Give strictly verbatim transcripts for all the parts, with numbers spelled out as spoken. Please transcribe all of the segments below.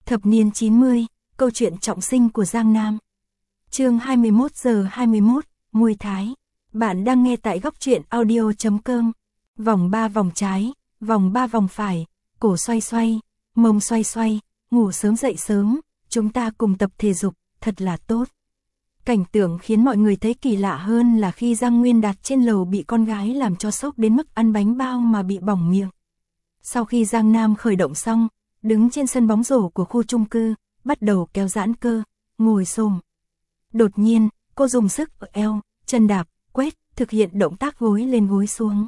Thập niên chín mươi, câu chuyện trọng sinh của Giang Nam. Chương hai mươi mốt giờ hai mươi mốt, Mùi Thái. Bạn đang nghe tại góc truyện audio chấm com. Vòng ba vòng trái, vòng ba vòng phải, cổ xoay xoay, mông xoay xoay, ngủ sớm dậy sớm, chúng ta cùng tập thể dục, thật là tốt. Cảnh tượng khiến mọi người thấy kỳ lạ hơn là khi Giang Nguyên Đạt trên lầu bị con gái làm cho sốc đến mức ăn bánh bao mà bị bỏng miệng. Sau khi Giang Nam khởi động xong, đứng trên sân bóng rổ của khu chung cư, bắt đầu kéo giãn cơ, ngồi xổm. Đột nhiên, cô dùng sức ở eo, chân đạp, quét, thực hiện động tác gối lên gối xuống.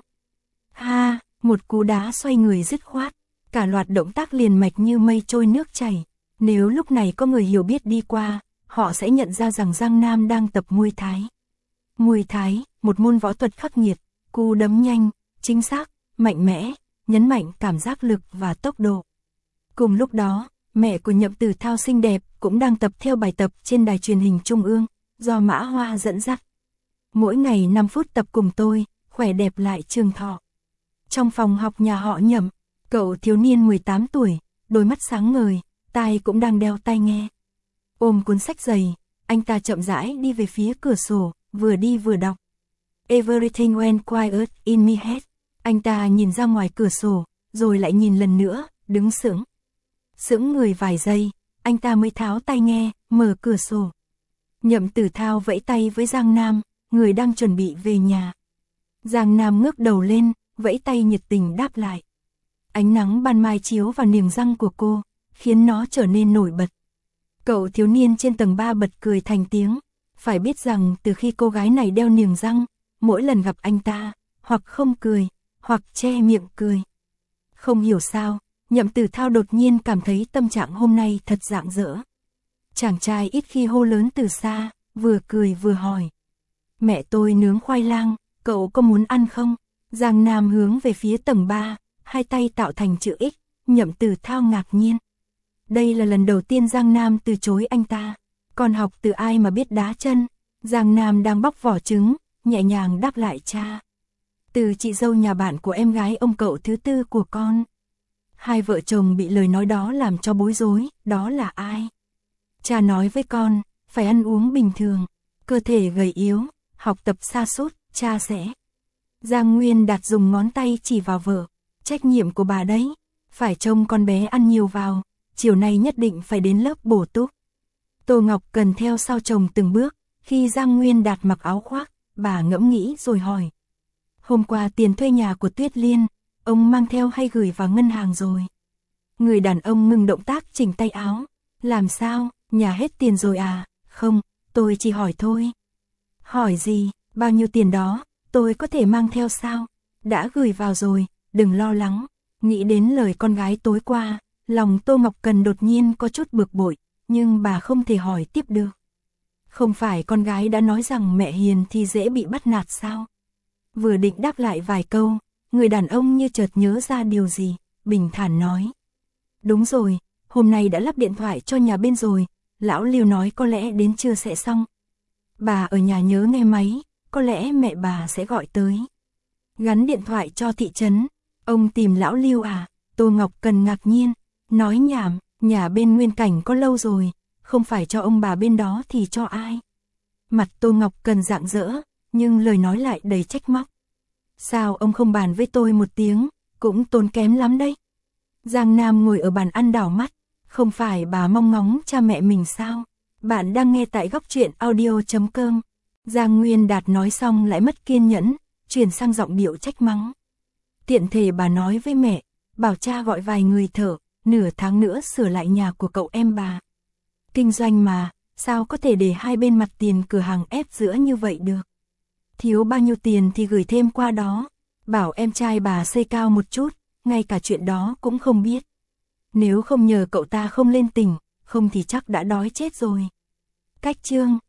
Ha, một cú đá xoay người dứt khoát, cả loạt động tác liền mạch như mây trôi nước chảy. Nếu lúc này có người hiểu biết đi qua, họ sẽ nhận ra rằng Giang Nam đang tập Muay Thái. Muay Thái, một môn võ thuật khắc nghiệt, cú đấm nhanh, chính xác, mạnh mẽ, nhấn mạnh cảm giác lực và tốc độ. Cùng lúc đó, mẹ của Nhậm Tử Thao xinh đẹp cũng đang tập theo bài tập trên đài truyền hình Trung ương, do Mã Hoa dẫn dắt. Mỗi ngày năm phút tập cùng tôi, khỏe đẹp lại trường thọ. Trong phòng học nhà họ Nhậm, cậu thiếu niên mười tám tuổi, đôi mắt sáng ngời, tai cũng đang đeo tai nghe. Ôm cuốn sách dày, anh ta chậm rãi đi về phía cửa sổ, vừa đi vừa đọc. Everything went quiet in my head. Anh ta nhìn ra ngoài cửa sổ, rồi lại nhìn lần nữa, đứng sững. Sững người vài giây, anh ta mới tháo tai nghe, mở cửa sổ. Nhậm Tử Thao vẫy tay với Giang Nam, người đang chuẩn bị về nhà. Giang Nam ngước đầu lên, vẫy tay nhiệt tình đáp lại. Ánh nắng ban mai chiếu vào niềng răng của cô, khiến nó trở nên nổi bật. Cậu thiếu niên trên tầng ba bật cười thành tiếng. Phải biết rằng từ khi cô gái này đeo niềng răng, mỗi lần gặp anh ta, hoặc không cười, hoặc che miệng cười. Không hiểu sao, Nhậm Tử Thao đột nhiên cảm thấy tâm trạng hôm nay thật rạng rỡ. Chàng trai ít khi hô lớn từ xa, vừa cười vừa hỏi. Mẹ tôi nướng khoai lang, cậu có muốn ăn không? Giang Nam hướng về phía tầng ba, hai tay tạo thành chữ X, Nhậm Tử Thao ngạc nhiên. Đây là lần đầu tiên Giang Nam từ chối anh ta. Còn học từ ai mà biết đá chân? Giang Nam đang bóc vỏ trứng, nhẹ nhàng đáp lại cha. Từ chị dâu nhà bạn của em gái ông cậu thứ tư của con. Hai vợ chồng bị lời nói đó làm cho bối rối, đó là ai? Cha nói với con, phải ăn uống bình thường, cơ thể gầy yếu, học tập sa sút, cha sẽ. Giang Nguyên Đạt dùng ngón tay chỉ vào vợ, trách nhiệm của bà đấy, phải trông con bé ăn nhiều vào, chiều nay nhất định phải đến lớp bổ túc. Tô Ngọc Cần theo sau chồng từng bước, khi Giang Nguyên Đạt mặc áo khoác, bà ngẫm nghĩ rồi hỏi. Hôm qua tiền thuê nhà của Tuyết Liên, ông mang theo hay gửi vào ngân hàng rồi? Người đàn ông ngừng động tác chỉnh tay áo. Làm sao, nhà hết tiền rồi à? Không, tôi chỉ hỏi thôi. Hỏi gì, bao nhiêu tiền đó, tôi có thể mang theo sao? Đã gửi vào rồi, đừng lo lắng. Nghĩ đến lời con gái tối qua, lòng Tô Ngọc Cần đột nhiên có chút bực bội, nhưng bà không thể hỏi tiếp được. Không phải con gái đã nói rằng mẹ hiền thì dễ bị bắt nạt sao? Vừa định đáp lại vài câu, người đàn ông như chợt nhớ ra điều gì, bình thản nói. Đúng rồi, hôm nay đã lắp điện thoại cho nhà bên rồi, lão Lưu nói có lẽ đến trưa sẽ xong. Bà ở nhà nhớ nghe máy, có lẽ mẹ bà sẽ gọi tới. Gắn điện thoại cho thị trấn, ông tìm lão Lưu à? Tô Ngọc Cần ngạc nhiên, nói nhảm, nhà bên Nguyên Cảnh có lâu rồi, không phải cho ông bà bên đó thì cho ai? Mặt Tô Ngọc Cần rạng rỡ, nhưng lời nói lại đầy trách móc. Sao ông không bàn với tôi một tiếng, cũng tốn kém lắm đấy. Giang Nam ngồi ở bàn ăn đảo mắt, không phải bà mong ngóng cha mẹ mình sao? Bạn đang nghe tại góc truyện audio chấm com. Giang Nguyên Đạt nói xong lại mất kiên nhẫn, chuyển sang giọng điệu trách mắng. Tiện thể bà nói với mẹ, bảo cha gọi vài người thợ, nửa tháng nữa sửa lại nhà của cậu em bà. Kinh doanh mà, sao có thể để hai bên mặt tiền cửa hàng ép giữa như vậy được? Thiếu bao nhiêu tiền thì gửi thêm qua đó, bảo em trai bà xây cao một chút, ngay cả chuyện đó cũng không biết. Nếu không nhờ cậu ta không lên tỉnh, không thì chắc đã đói chết rồi. Cách chương